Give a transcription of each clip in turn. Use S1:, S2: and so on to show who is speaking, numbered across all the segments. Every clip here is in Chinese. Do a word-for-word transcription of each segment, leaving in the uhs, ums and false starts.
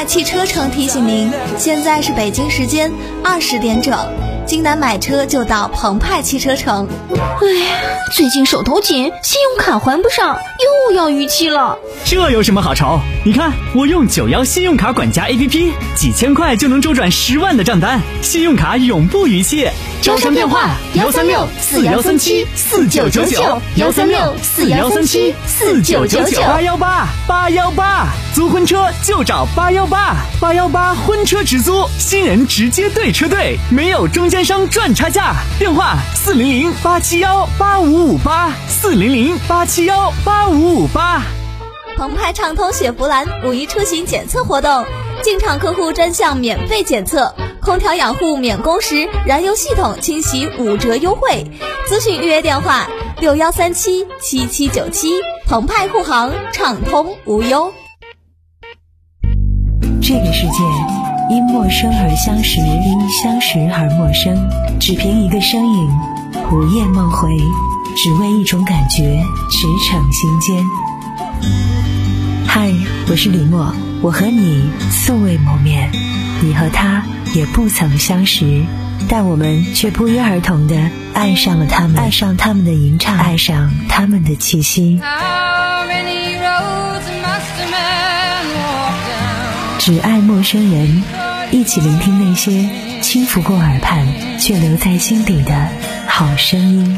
S1: 派汽车城提醒您，现在是北京时间二十点整，京南买车就到澎湃汽车城。
S2: 哎呀，最近手头紧，信用卡还不上，又要逾期了。
S3: 这有什么好愁？你看我用九幺信用卡管家 A P P， 几千块就能周转十万的账单，信用卡永不逾期。招商电话幺三六四幺三七四九九九幺三六四幺三七四九九九八幺八八幺八，租婚车就找八幺八八幺八婚车直租，新人直接对车队，没有中间商赚差价。电话四零零八七幺八五五八四零零八七幺八五五八。
S1: 澎湃畅通雪佛兰五一出行检测活动，进场客户专项免费检测，空调养护免工时，燃油系统清洗五折优惠。咨询预约电话六幺三七七七九七。澎湃护航，畅通无忧。
S4: 这个世界因陌生而相识，因相识而陌生，只凭一个身影，午夜梦回，只为一种感觉，驰骋心间。嗨，我是李默，我和你素未谋面，你和他也不曾相识，但我们却不约而同地爱上了他们，爱上他们的吟唱，爱上他们的气息。只爱陌生人，一起聆听那些轻拂过耳畔却留在心底的好声音。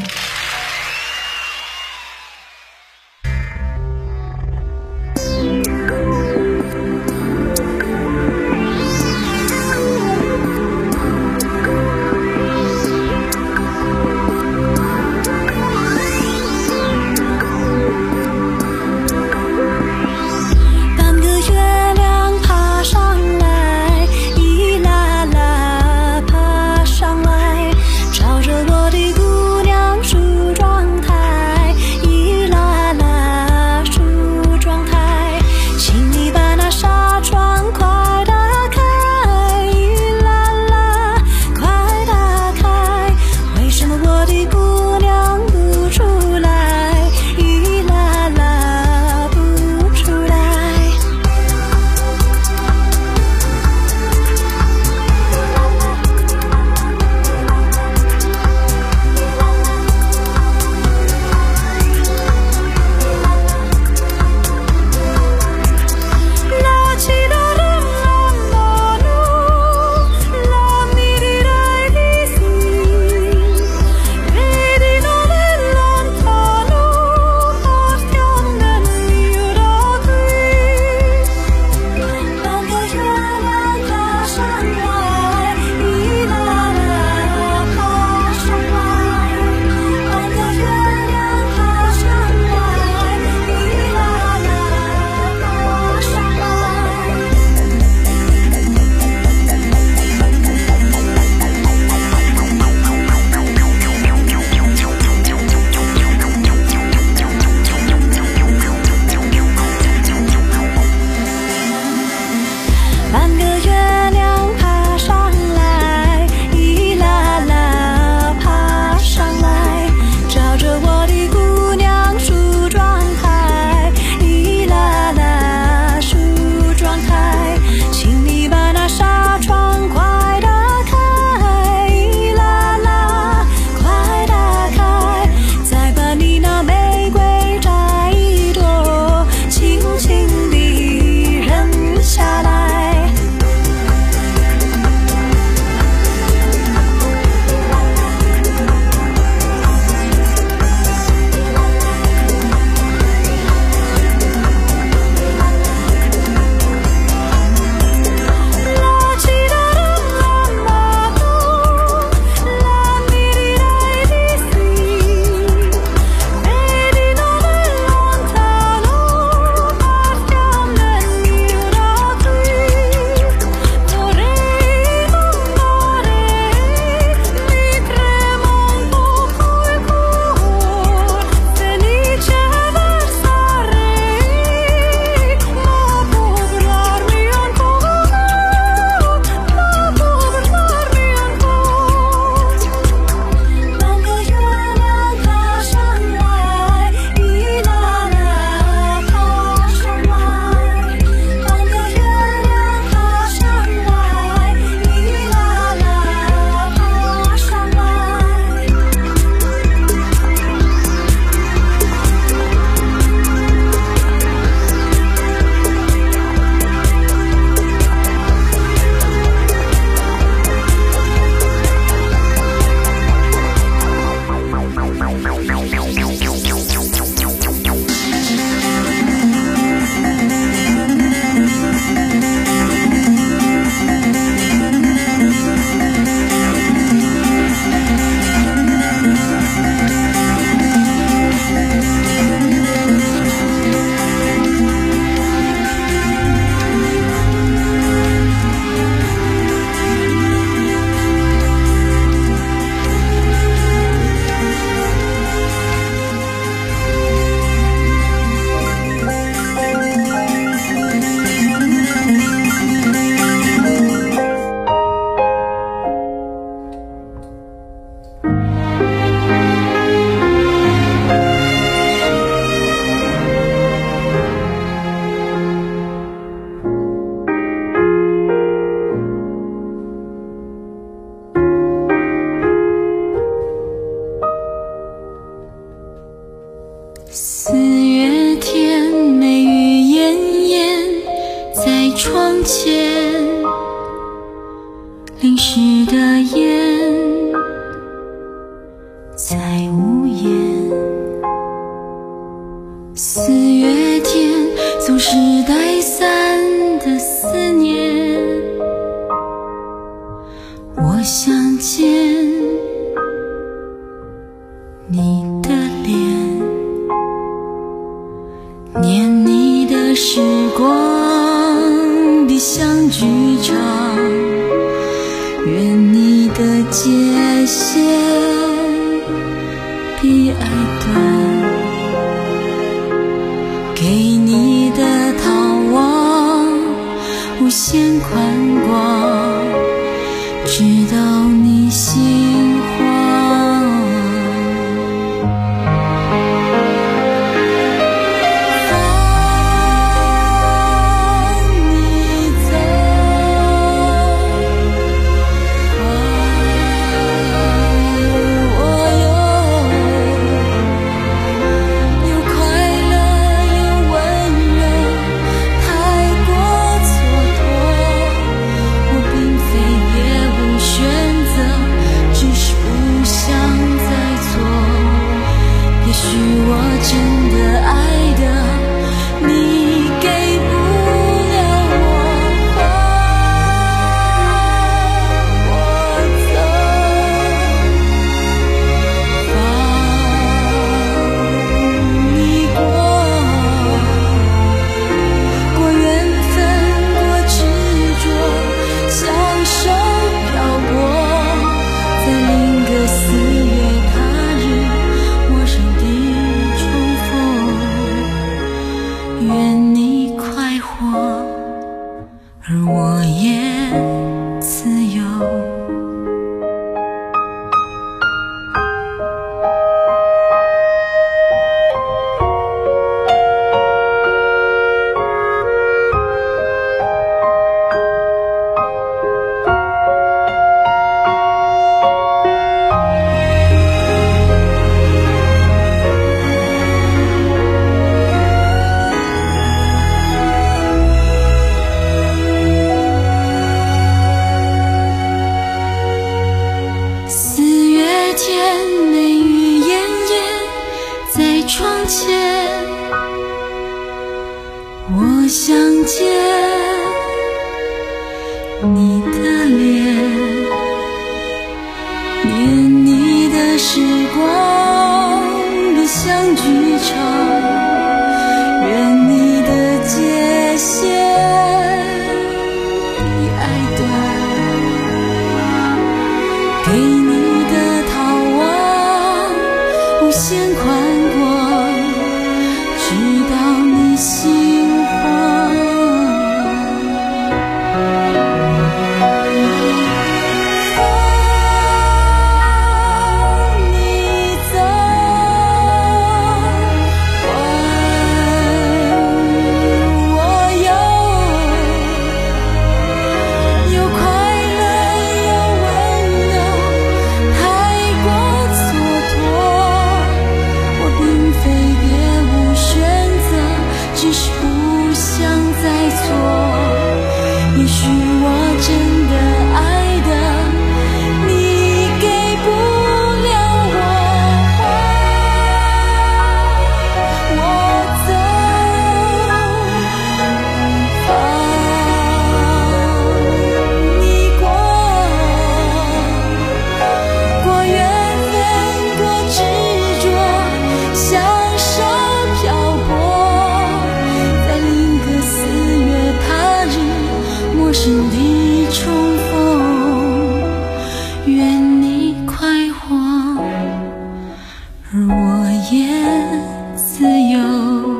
S5: 窗前，淋湿的眼在无言。四月天总是带伞的思念，我想见你的脸，念你的时光比相聚长，愿你的界限比爱短，给你的逃亡无限宽广，直到你心慌。愿你快活，而我也自由。窗前，我想见你的脸，念你的时光比相聚长，愿你的界限比爱短，给你的逃亡无限宽广，直到你心慌。也许我真的爱的你给不了我花，我走放你过，过缘分，过执着，享受漂泊，在另个四月他日陌生地重逢，愿你快活，而我也自由。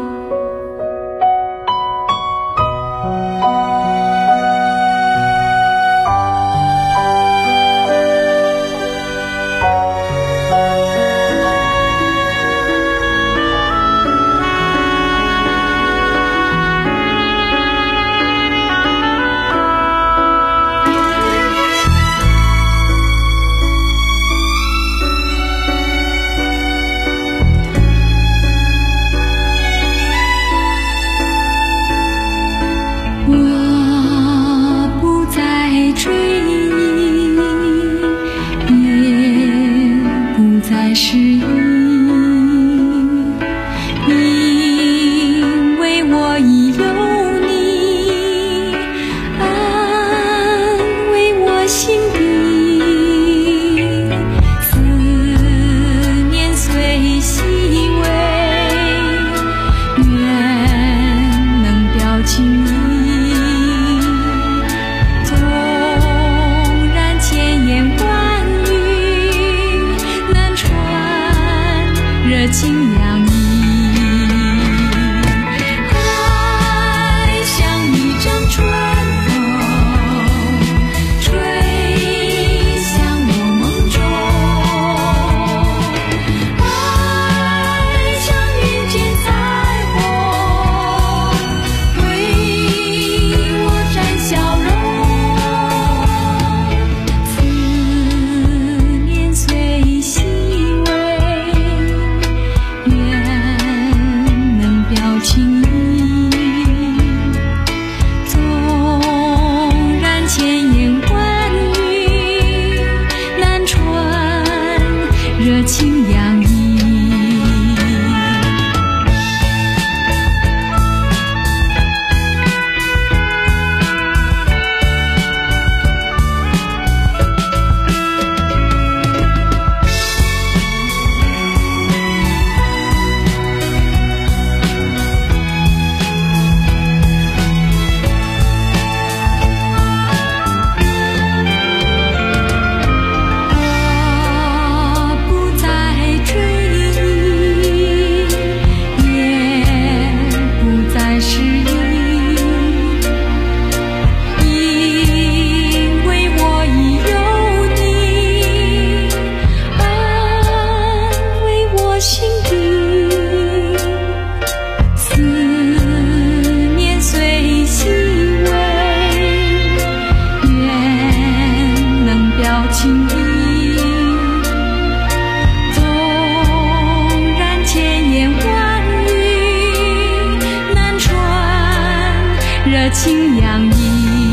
S5: 情洋溢。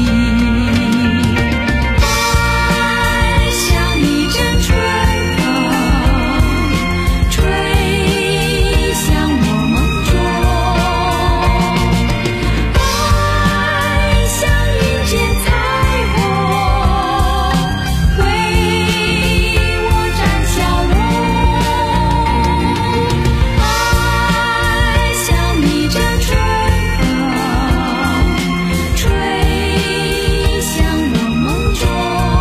S5: 爱像一阵春风，吹向我梦中。爱像云间彩虹，为我展笑容。爱像一阵春风，吹向我梦中。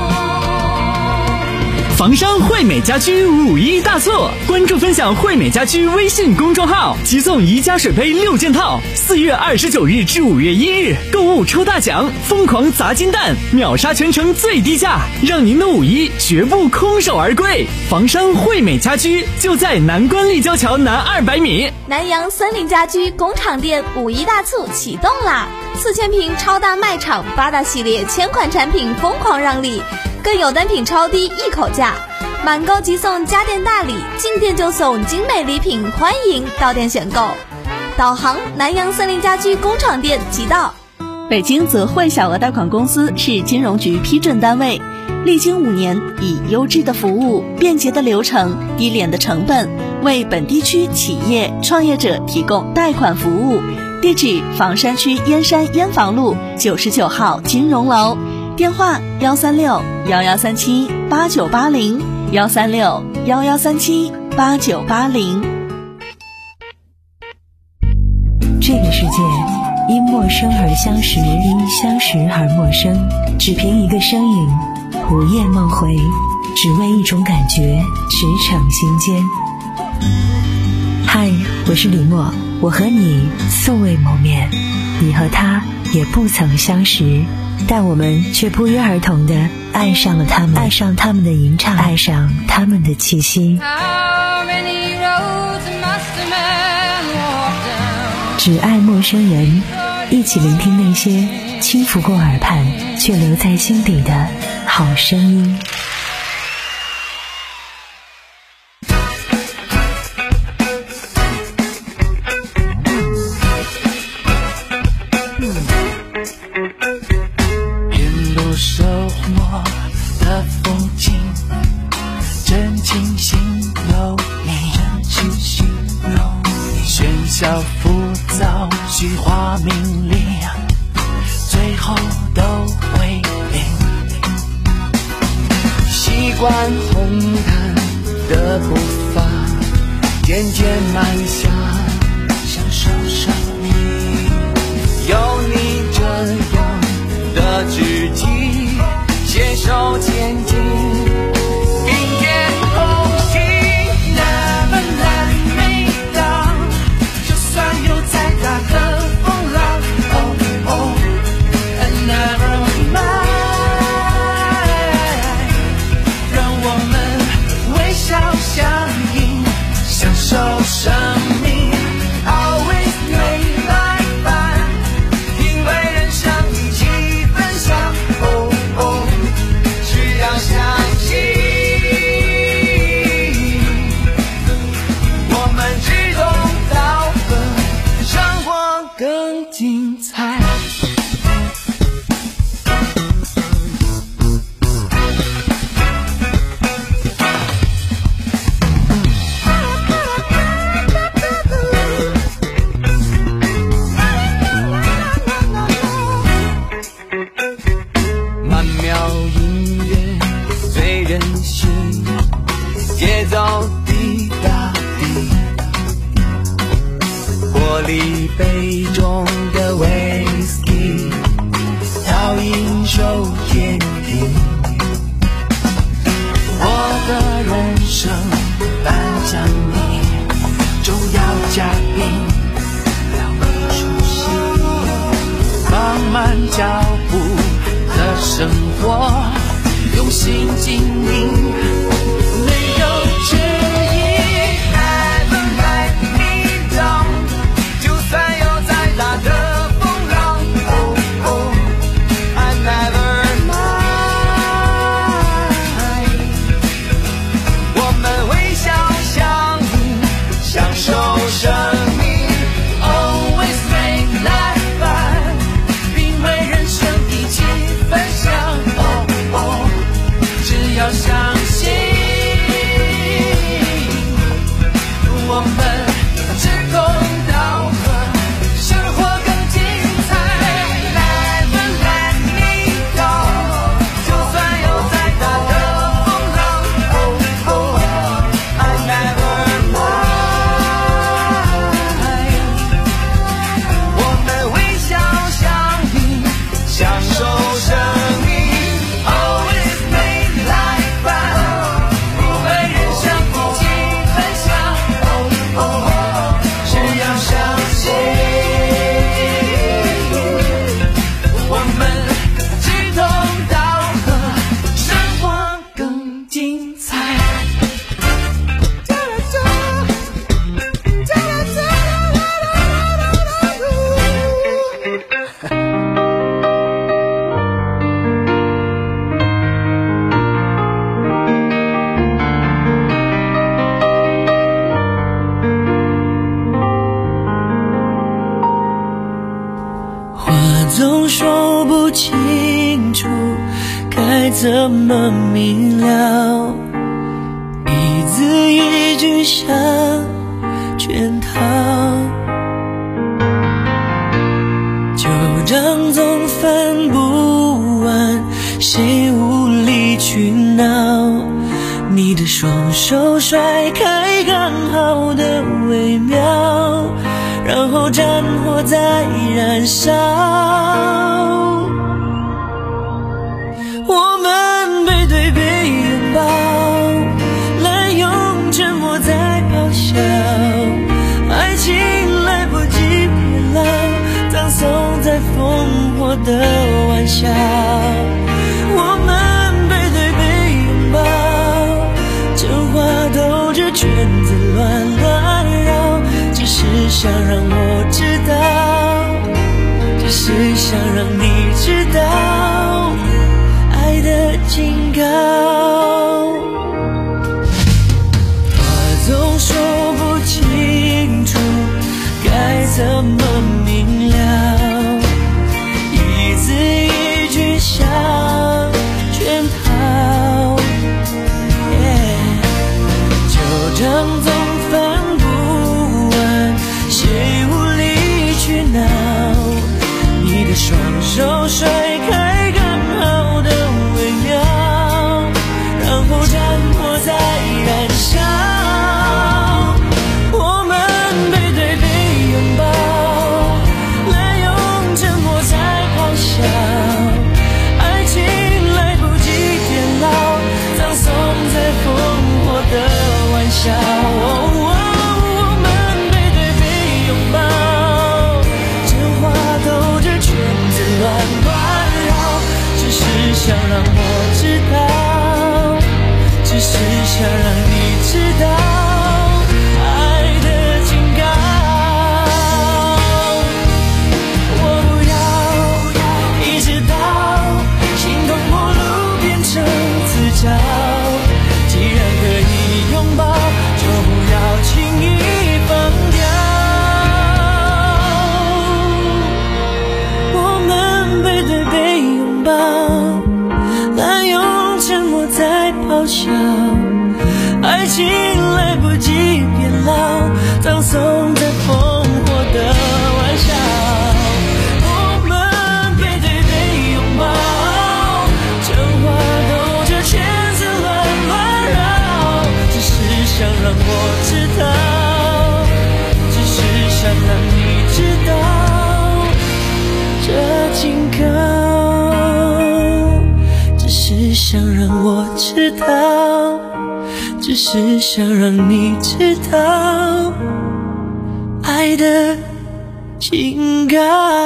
S3: 房商惠美家居五一大促，关注分享惠美家居微信公众号，即送宜家水杯六件套。四月二十九日至五月一日，购物抽大奖，疯狂砸金蛋，秒杀全城最低价，让您的五一绝不空手而归。房商惠美家居就在南关立交桥南二百米。
S1: 南阳森林家居工厂店五一大促启动啦！四千平超大卖场，八大系列千款产品疯狂让利，更有单品超低一口价，满购即送家电大礼，进店就送精美礼品，欢迎到店选购。导航南阳森林家居工厂店即到。
S6: 北京泽汇小额贷款公司是金融局批准单位，历经五年，以优质的服务、便捷的流程、低廉的成本，为本地区企业创业者提供贷款服务。地址：房山区燕山燕房路九十九号金融楼，电话：幺三六幺幺三七八九八零，幺三六幺幺三七八九八零。
S4: 这个世界因陌生而相识，因相识而陌生。只凭一个声音，午夜梦回，只为一种感觉，驰骋心间。嗨，我是李默，我和你素未谋面，你和他也不曾相识，但我们却不约而同地爱上了他们，爱上他们的吟唱，爱上他们的气息。只爱陌生人，一起聆听那些轻拂过耳畔却留在心底的好声音。
S7: 沿路收获的风景，真情形容你，真情形容你，喧嚣浮躁，虚华名利，最后都为零。习惯红毯的步伐，渐渐慢下，享受生命。有你这样的知己，携手前进，并肩同行。Never let me down， 就算有再大的风浪 ，Oh oh and never mind， 让我们微笑相迎，享受生命。Always make life fun， 因为人生一起分享。Oh oh， 只要相信，我们志同道合，生活更精彩。曼妙音乐随人心，节奏滴答滴，玻璃杯中的威士忌，倒映手坚定。我的人生颁奖礼，重要嘉宾了无出席，放慢脚步的生活，用心经营，没有质疑。Never let me down， 就算有再大的风浪 ，Oh oh I never mind， 我们微笑相迎，享受生命。Always make life fun， 并为该怎么明了？一字一句像圈套，旧账总翻不完，谁无理取闹？你的双手甩开刚好的微妙，然后战火在燃烧。我们背对背拥抱，滥用沉默在咆哮，爱情来不及变老，葬送在烽火的玩笑。我们背对背拥抱，真话兜着圈子乱乱绕，只是想让我知道，只是想让你知道爱的警告。话总说不清楚该怎么明了，一字一句像圈套，旧账总翻不完，谁无理取闹？你的双手甩开刚好的微妙，然后战火在燃烧。我们背对背拥抱，滥用沉默在咆哮，爱情来不及变老，葬送在烽火的玩笑。我们背对背拥抱，真话兜着圈子乱乱绕，只是想让我知道，只是想让你知道爱的警告。我不要一直到心动陌路变成自找，既然可以拥抱，就不要轻易放掉。我们背对背拥抱，滥用沉默在咆哮，爱情来不及变老，葬送在烽火的玩笑。我们背对背拥抱，真话兜着圈子乱乱绕，只是想让我知道，只是想让你知道这警告，只是想让我知道，只是想让你知道爱的警告。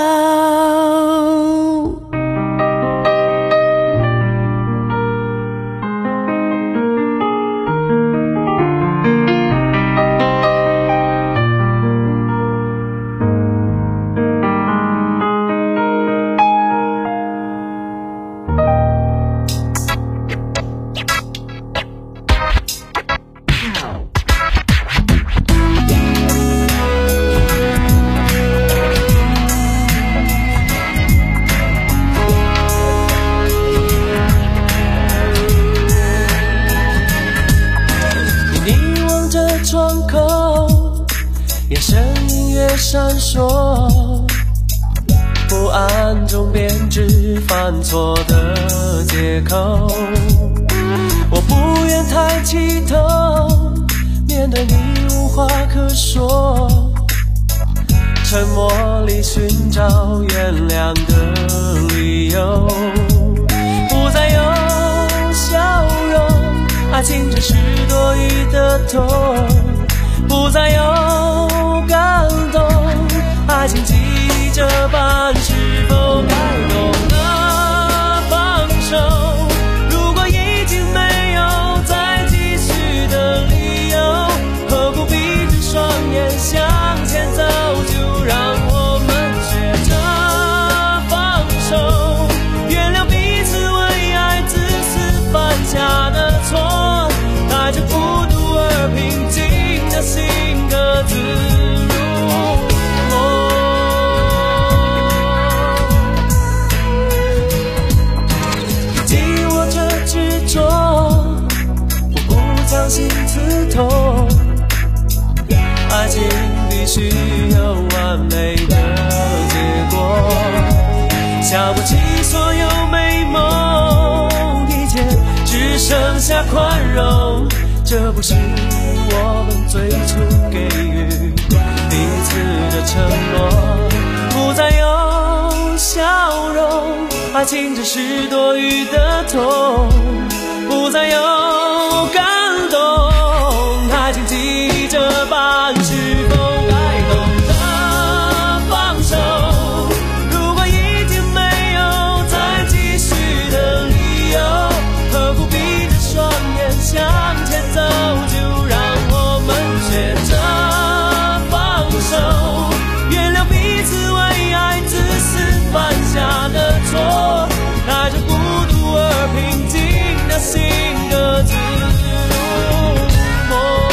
S7: 窗口，眼神隐约闪烁，不安中编织犯错的借口。我不愿抬起头，面对你无话可说，沉默里寻找原谅的理由。不再有笑容，爱情只是多余的痛，不再有感动，爱情记忆这般，是否该懂得放手？如果已经没有再继续的理由，何不闭着双眼向前走？就让我们学着放手，原谅彼此为爱自私犯下的错，带着孤独而平静的性格
S8: 这不是我们最初给予彼此的承诺。不再有笑容，爱情只是多余的痛，不再有感动，爱情急着办，是否该懂得放手？如果已经没有再继续的理由，何苦闭着双眼向前走？就让我们学着放手，原谅彼此为爱自私犯下的错，带着孤独而平静的心各自入梦。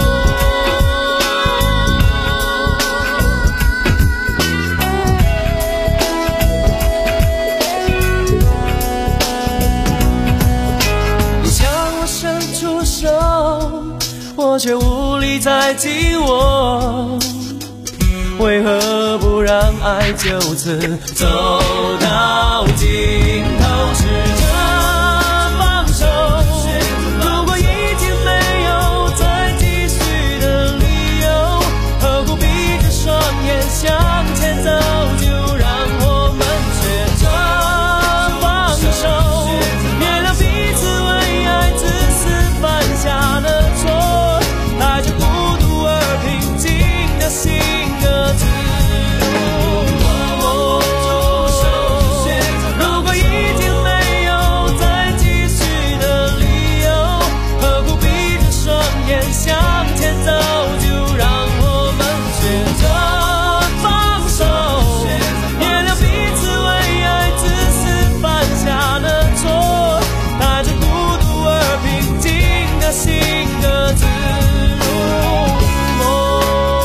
S8: 你向我伸出手，我却无力再紧握，为何不让爱就此走到尽头？试着放手，如果已经没有再继续的理由，何苦闭着双眼向前走？就让我们学着放手，原谅彼此为爱自私犯下的错，带着孤独而平静的心各自入梦。如果已经没有再继续的理由，何苦闭着双眼向前走？就让我们学着放手，原谅彼此为爱自私犯下的错，带着孤独而平静的心各自入梦。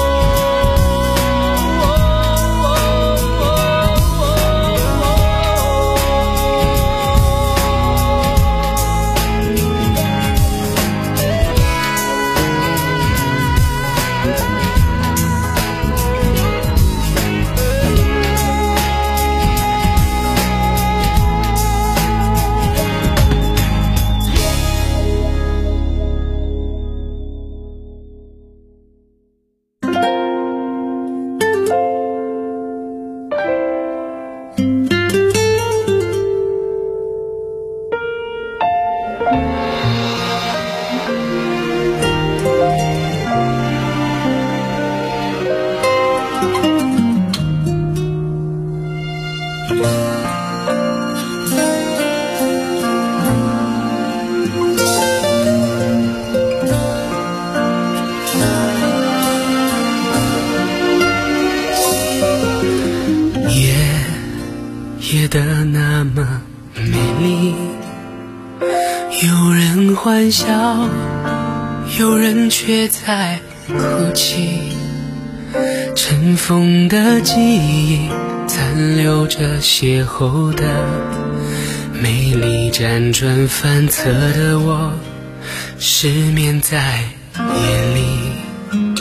S8: 夜的那么美丽，有人欢笑，有人却在哭泣，尘封的记忆残留着邂逅的美丽，辗转反侧的我失眠在夜里，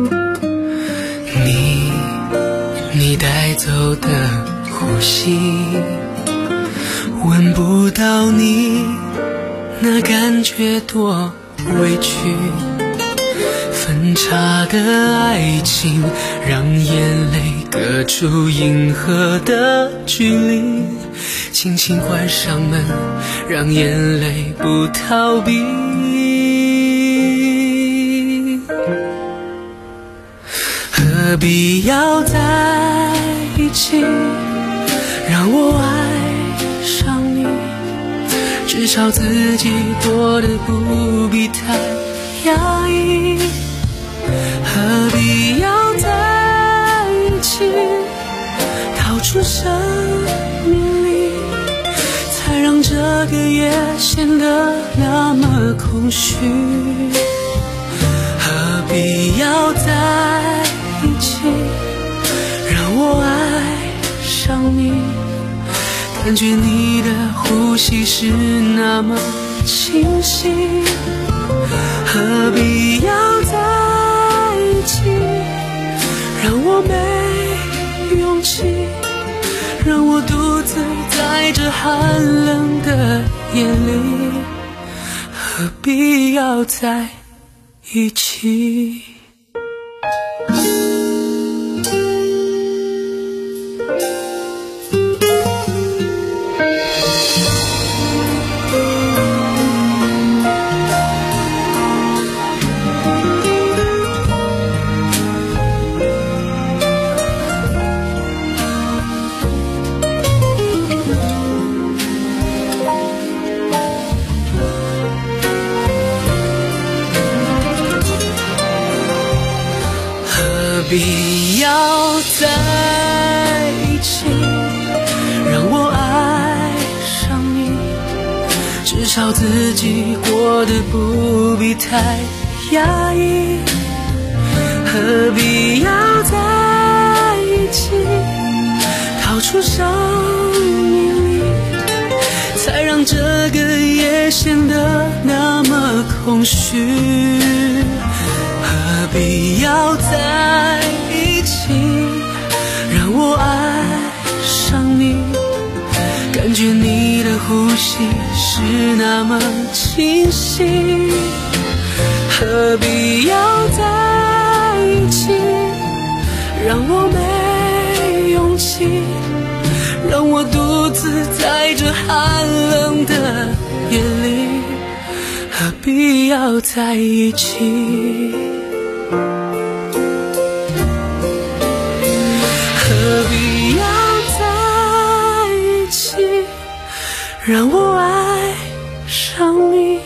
S8: 你你带走的呼吸，闻不到你那感觉多委屈，分岔的爱情让眼泪隔出银河的距离，轻轻关上门，让眼泪不逃避。何必要在一起，让我爱上你，至少自己过得不必太压抑。何必要在一起，逃出生命里，才让这个夜显得那么空虚。何必要在一起，让我爱上你，感觉你的呼吸是那么清晰。何必要在一起，让我没勇气，让我独自在这寒冷的夜里。 何必要在一起？何必要在一起，让我爱上你，至少自己过得不必太压抑。何必要在一起，逃出生命里，才让这个夜显得那么空虚。何必要在一起，让我爱上你，感觉你的呼吸是那么清晰。何必要在一起，让我没勇气，让我独自在这寒冷的夜里。何必要在一起，何必要在一起，让我爱上你。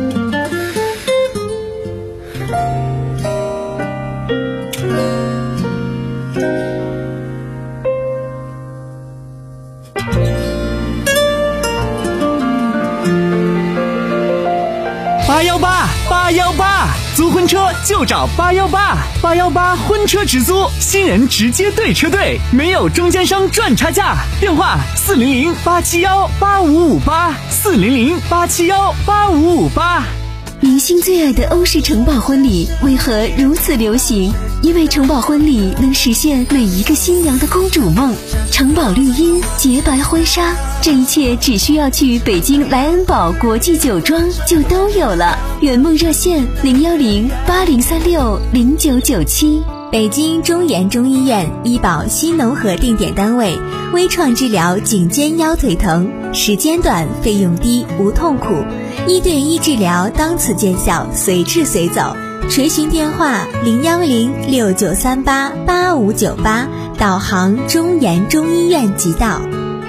S3: 八幺八八幺八，租婚车就找八幺八，八幺八婚车直租，新人直接对车队，没有中间商赚差价。电话四零零八七幺八五五八，四零零八七幺八五五八。
S2: 明星最爱的欧式城堡婚礼为何如此流行？因为城堡婚礼能实现每一个新娘的公主梦。城堡绿荫，洁白婚纱，这一切只需要去北京莱恩堡国际酒庄就都有了。圆梦热线零幺零八零三六零九九七。
S1: 北京中研中医院医保新农合定点单位，微创治疗颈肩腰腿疼，时间短，费用低，无痛苦，一对一治疗当此见效，随治随走。垂询电话零幺零六九三八八五九八，导航中研中医院即到。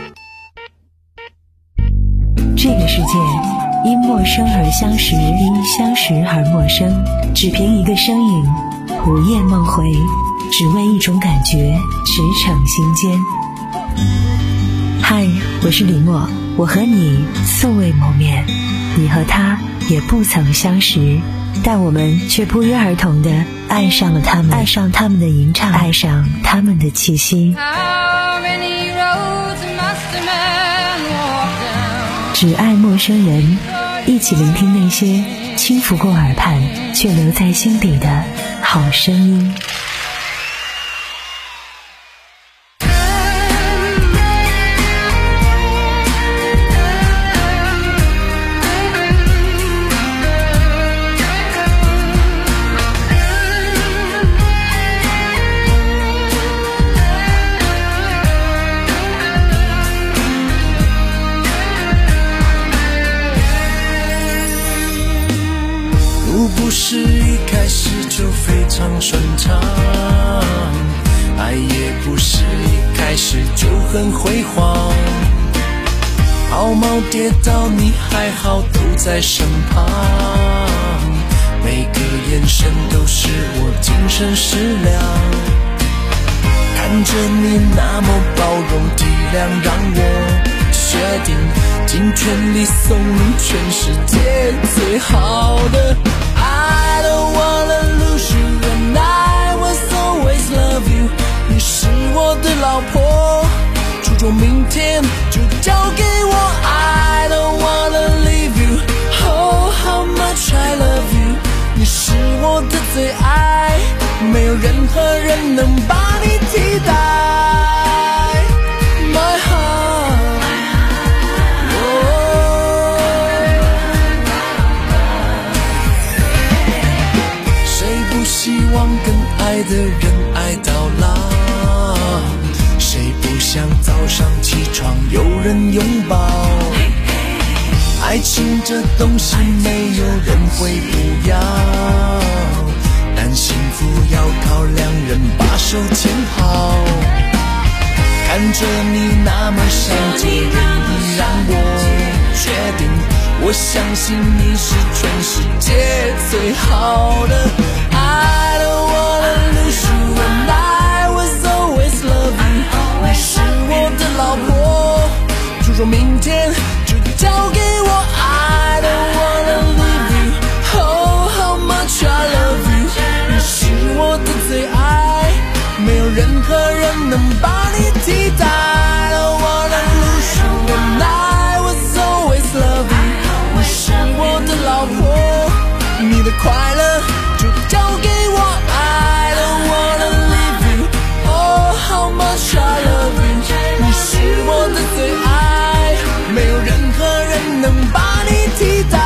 S4: 这个世界因陌生而相识，因相识而陌生，只凭一个声音，午夜梦回，只为一种感觉，驰骋心间。嗨，我是李默，我和你素未谋面，你和他也不曾相识，但我们却不约而同地爱上了他们，爱上他们的吟唱，爱上他们的气息。只爱陌生人，一起聆听那些轻拂过耳畔却留在心底的好声音。
S8: 不是一开始就非常顺畅，爱也不是一开始就很辉煌，毛毛跌倒你还好都在身旁，每个眼神都是我精神食粮，看着你那么包容体谅，让我决定尽全力送你全世界最好的。I don't wanna lose you and I will always love you， 你是我的老婆，注重明天就交给我。 I don't wanna leave you， oh how much I love you， 你是我的最爱，没有任何人能把你替代。 My heart， oh，
S7: 爱的人爱到老，谁不想早上起床有人拥抱？爱情这东西没有人会不要，但幸福要靠两人把手牵好。看着你那么上进，让我决定，我相信你是全世界最好的。I don't wanna lose you and I was always love you， 你是我的老婆，注重明天就交给我。I don't wanna leave you， oh how much I love you， 你是我的最爱，没有任何人能把你替代。I don't wanna lose you and I was always love you， 你是我的老婆，你的快乐就交给我。I don't wanna leave you， oh how much I love you， 你是我的最爱，没有任何人能把你替代。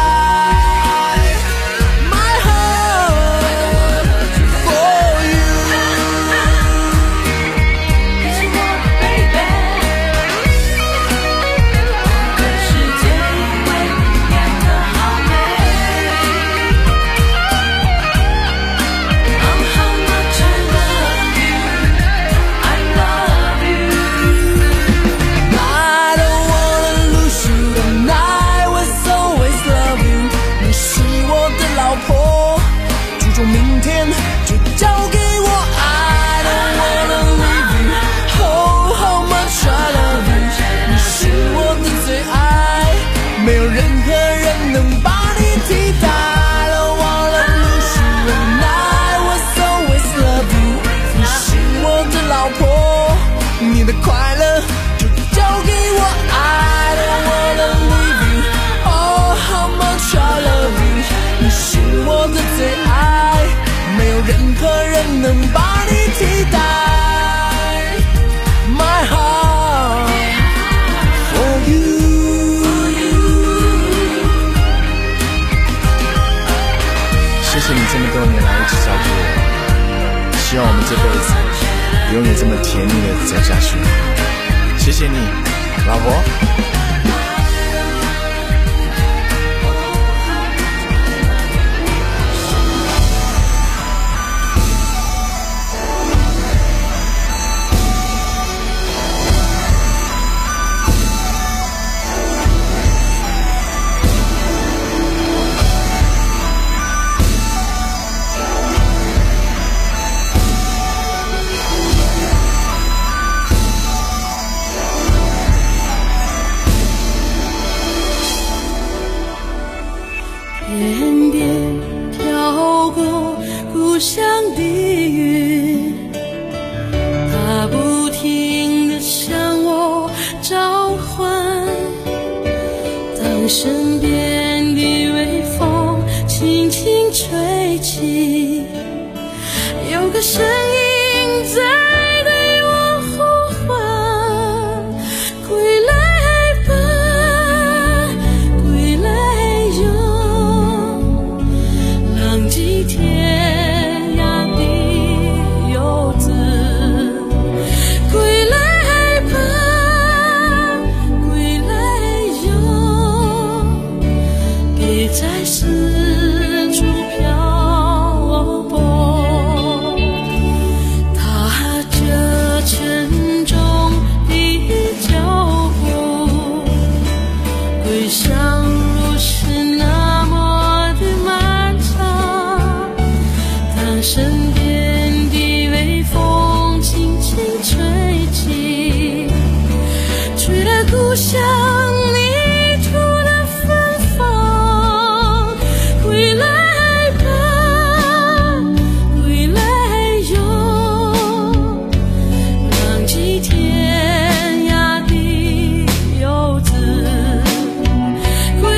S7: 明天就交给我。 I don't wanna leave you， oh how much I love you， 你是我的最爱，没有任何人能把你替代。 I don't wanna lose you and I was always love you， 你是我的老婆，你的快乐就交给我。 I don't wanna leave you， oh how much I love you， 你是我的最爱，没有任何人能把你替代。 My heart for you。 谢谢你这么多年来一直照顾我，希望我们这辈子永远这么甜蜜的走下去。谢谢你，老婆。
S5: 天边飘过故乡的云，它不停地向我召唤。当身边的微风轻轻吹起，有个声音在对我呼唤，归来。在四处漂泊，踏着沉重的脚步，归乡路是那么的漫长。当身边的微风轻轻吹起，吹来故乡归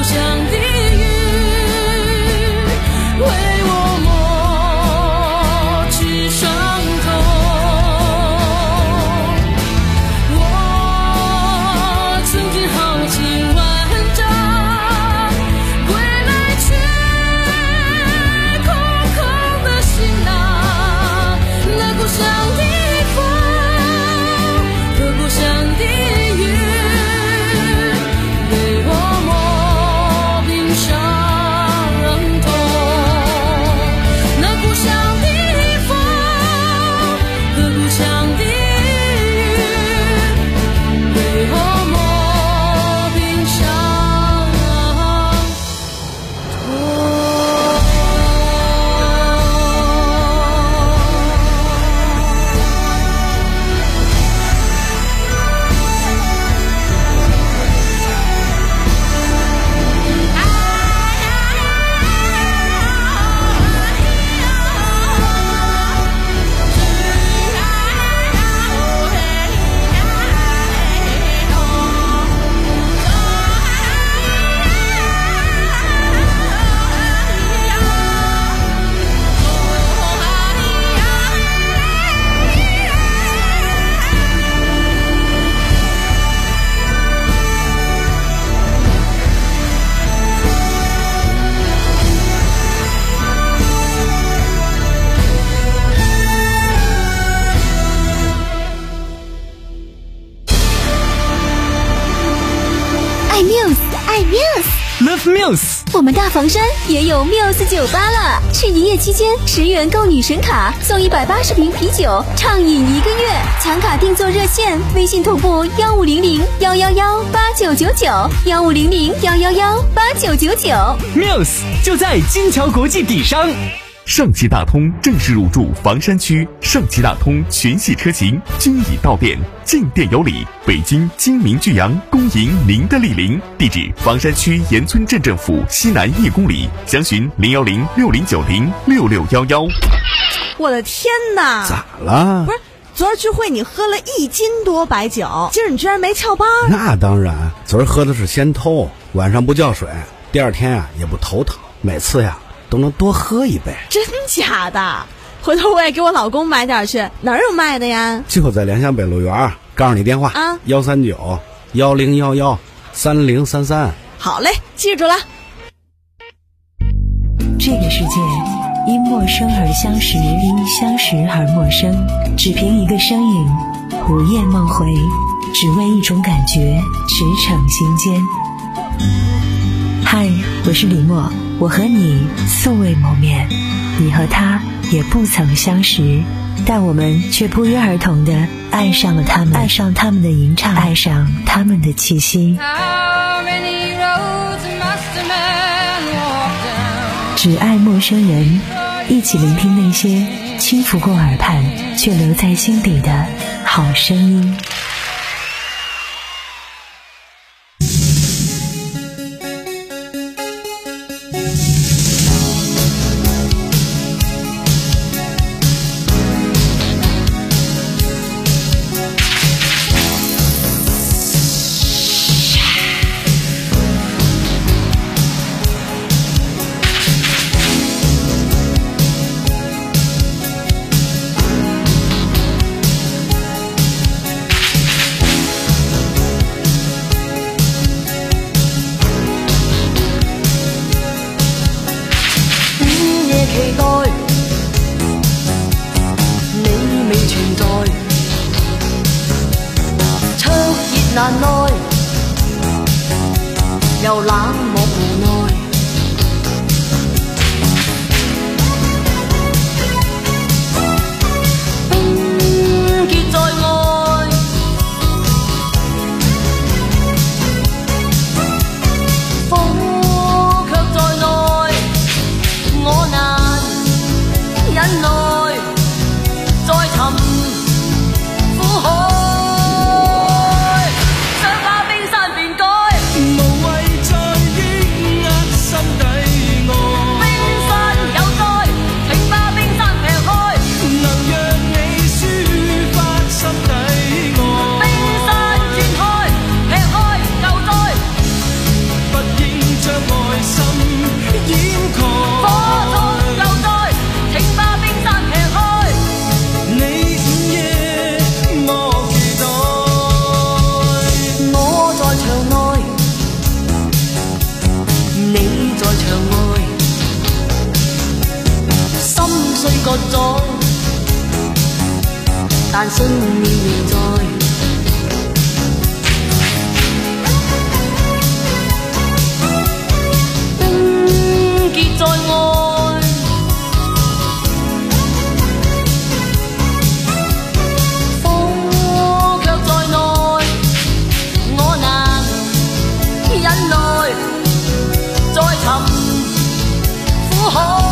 S3: Love Muse，
S2: 我们大房山也有 Muse 酒吧了。是营业期间，十元购女神卡送一百八十瓶啤酒，畅饮一个月。抢卡订座热线：微信同步幺五零零幺幺幺八九九九，幺五零零幺幺幺八九九九。
S3: Muse 就在金桥国际底商。
S9: 上汽大通正式入驻房山区，上汽大通全系车型均已到店，进店有礼。北京金明巨阳恭迎您的莅临，地址房山区岩村镇政府西南一公里，详询零幺零六零九零六六幺幺。
S10: 我的天哪！
S11: 咋了？
S10: 不是，昨儿聚会你喝了一斤多白酒，今儿你居然没翘班？
S11: 那当然，昨儿喝的是仙偷，晚上不叫水，第二天啊也不头疼，每次呀都能多喝一杯。
S10: 真假的？回头我也给我老公买点去，哪儿有卖的呀？
S11: 就在莲香北路园，告诉你电话
S10: 啊，
S11: 幺三九幺零幺幺三零三三。
S10: 好嘞，记住了。
S4: 这个世界因陌生而相识，因相识而陌生。只凭一个声音，午夜梦回，只为一种感觉，驰骋心间。嗨，我是李默，我和你素未谋面，你和他也不曾相识，但我们却不约而同地爱上了他们，爱上他们的吟唱，爱上他们的气息。只爱陌生人，一起聆听那些轻拂过耳畔却留在心底的好声音。
S12: 難耐，又冷漠無奈。冰結在外，火卻在內，我難忍耐，再尋苦海。無謂在意各種，但信念仍在。冰結在愛，火卻在內，我難忍耐，再尋苦海。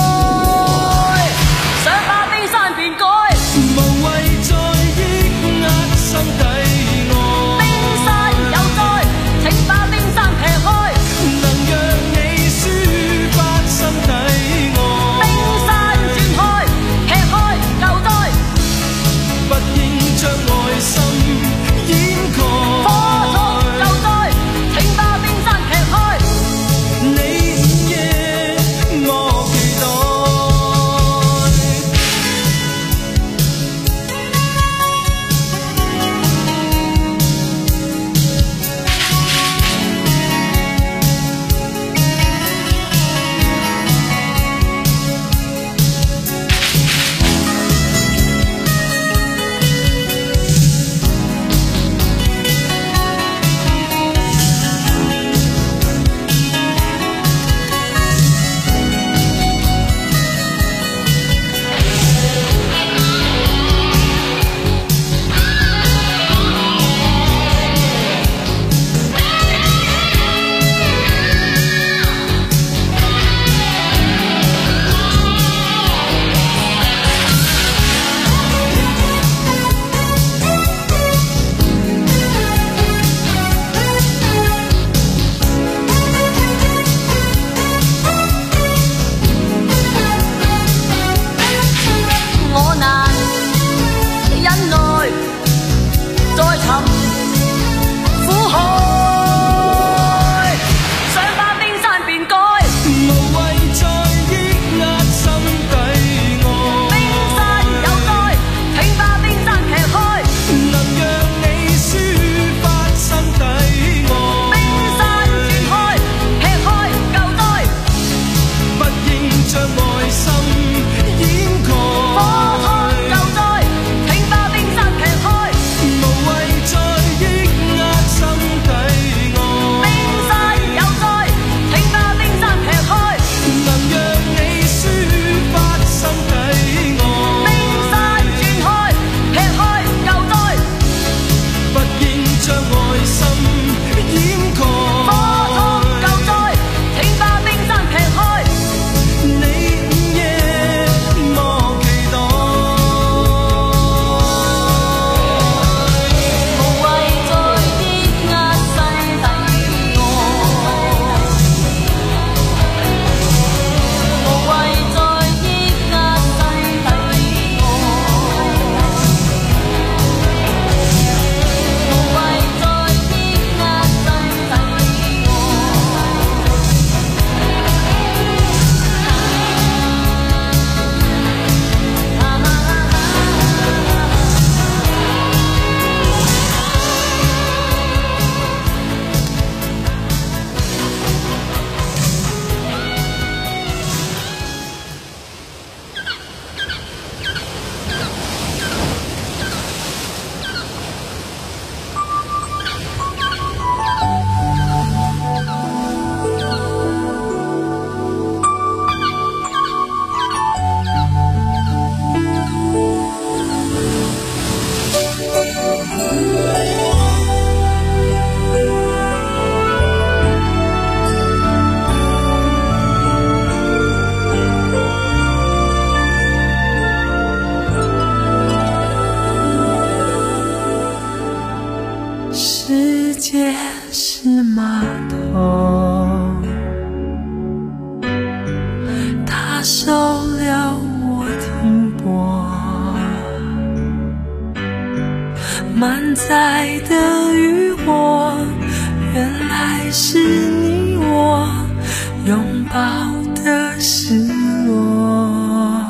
S5: 满载的渔火，原来是你我拥抱的失落，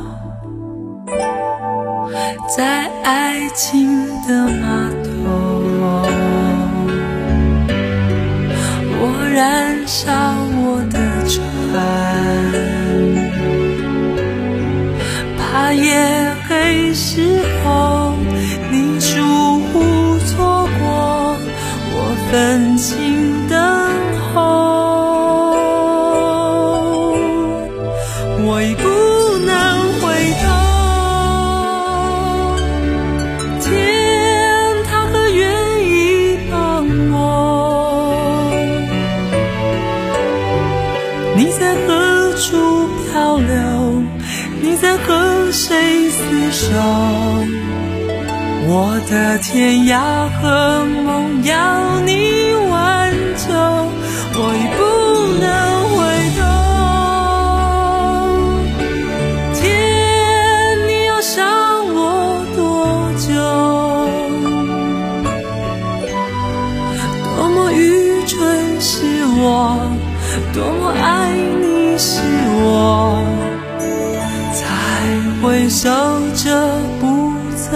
S5: 在爱情的码头，我燃烧我的船， 怕夜黑时候你疏忽错过我分心等候，我已不能回头，天它可愿意帮我，你在何处漂流，你在和谁厮守，我的天涯和梦要你挽救，我已不能回头，天你要想我多久，多么愚蠢是我，多么爱你是我，回首着不走，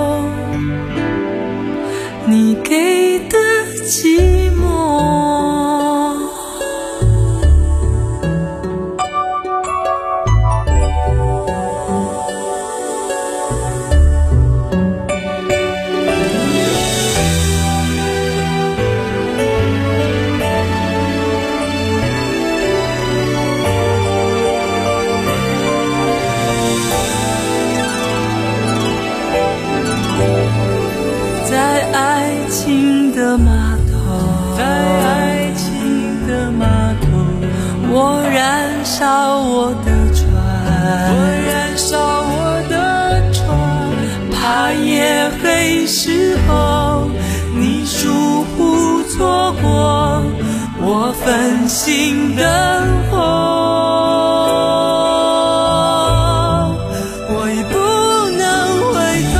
S5: 你给的寂寞。的码头，在爱情的码头，我燃烧我的船，我燃烧我的船，怕夜黑时候你疏忽错过，我分心等候，我已不能回头，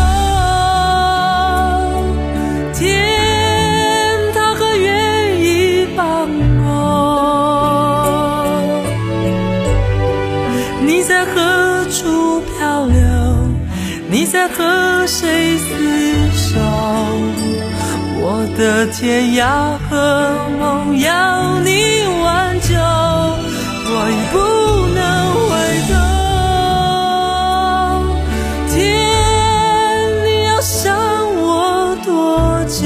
S5: 你在和谁厮守，我的天涯和梦要你挽救，我已不能回头，天你要想我多久，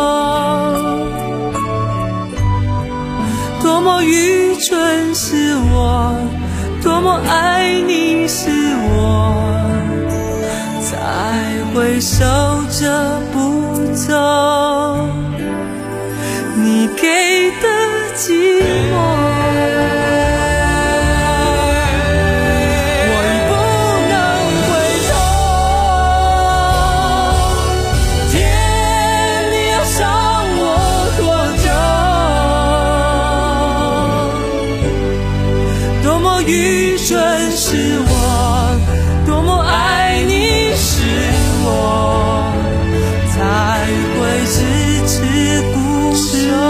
S5: 多么愚蠢是我，多么爱你是我，才会守着不走，你给的寂寞。我已不能回头，天你要想我多久，多么愚蠢是我，多么爱你我才会迟迟不休，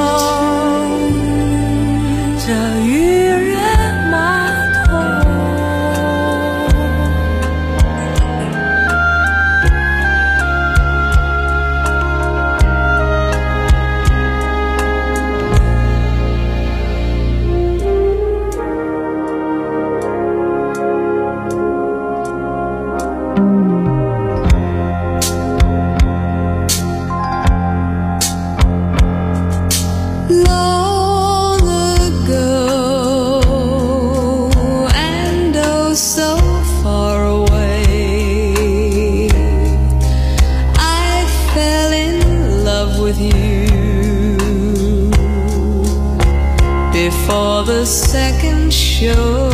S5: 这渔人码头。For the second show,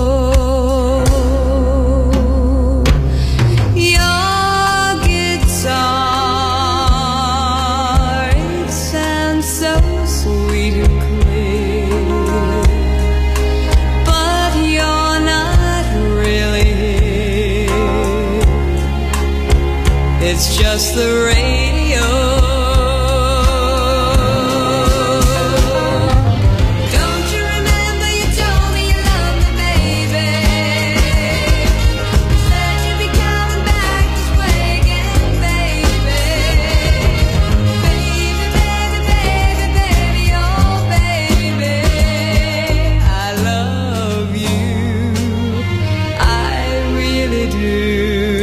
S5: your guitar, it sounds so sweet and clear, but you're not really here. It's just the radio. Do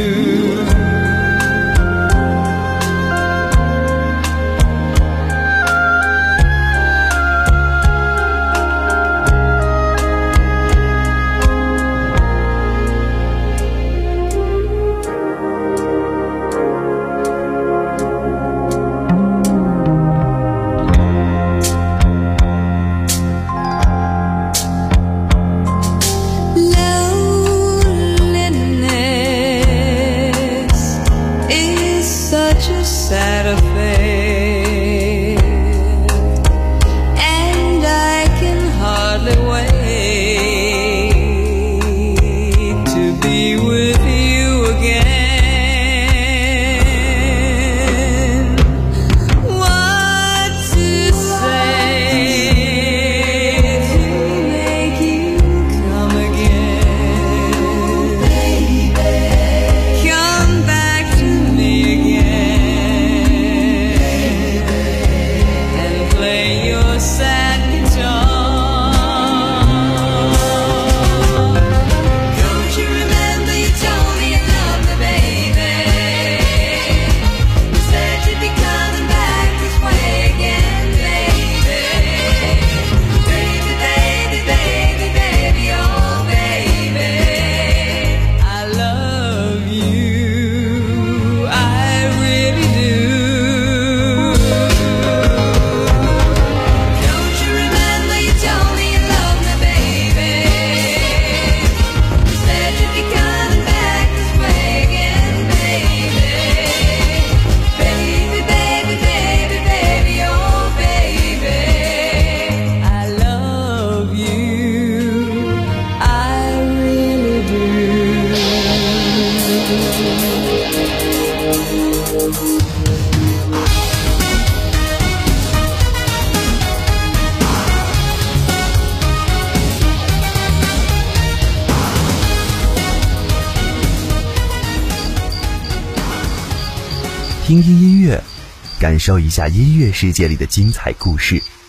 S13: 听听音乐，感受一下音乐世界里的精彩故事。